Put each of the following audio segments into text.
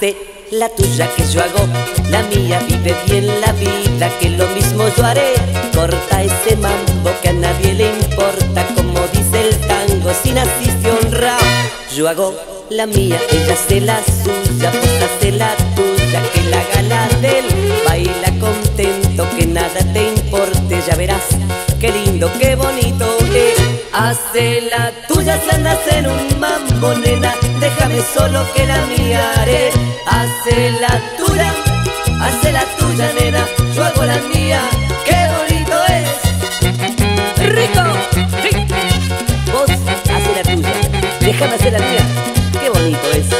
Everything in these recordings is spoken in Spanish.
Hace la tuya que yo hago, la mía vive bien la vida, que lo mismo yo haré. Corta ese mambo que a nadie le importa, como dice el tango, si naciste honrado. Yo hago la mía, ella hace la suya, vos hace la tuya, que la gala de él. Baila contento, que nada te importe, ya verás qué lindo, qué bonito es. Hace la tuya, si andas en un mambo, nena, déjame solo que la mía haré. Hace la tuya, nena, yo hago la mía, qué bonito es. ¡Rico! ¡Sí! Vos hace la tuya, déjame hacer la mía, qué bonito es.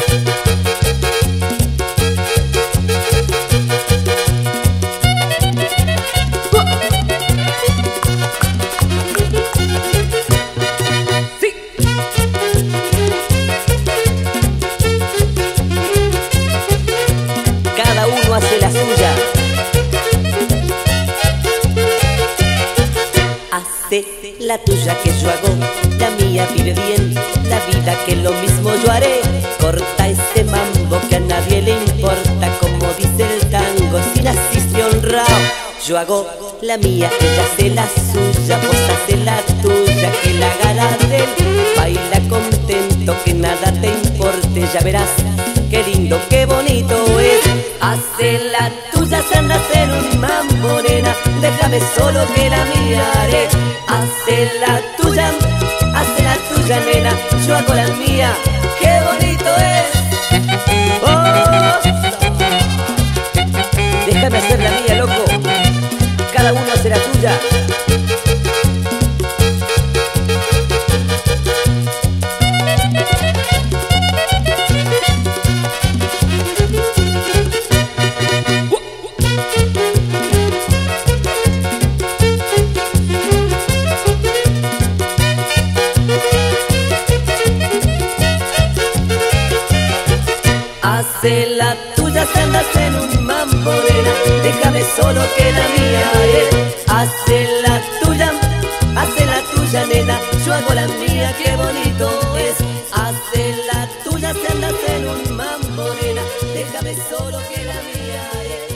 Hace la suya. Hace la tuya que yo hago, la mía vive bien la vida, que lo mismo yo haré. Corta ese mambo que a nadie le importa, como dice el tango, si naciste honrado. Yo hago la mía, ella hace la suya, vos hace la tuya, que la gala de él. Baila contento, que nada te importe, ya verás qué lindo, qué bonito es. Hace la tuya, si andas en un mambo, nena, déjame solo que la mía haré. Hace la tuya, nena, yo hago la mía, qué bonito es. Oh, déjame hacer la mía, loco, cada uno hace la tuya. Hace la tuya, si andas en un mambo, nena, déjame solo que la mía haré. Hace la tuya, nena, yo hago la mía, qué bonito es. Hace la tuya, si andas en un mambo, nena, déjame solo que la mía haré.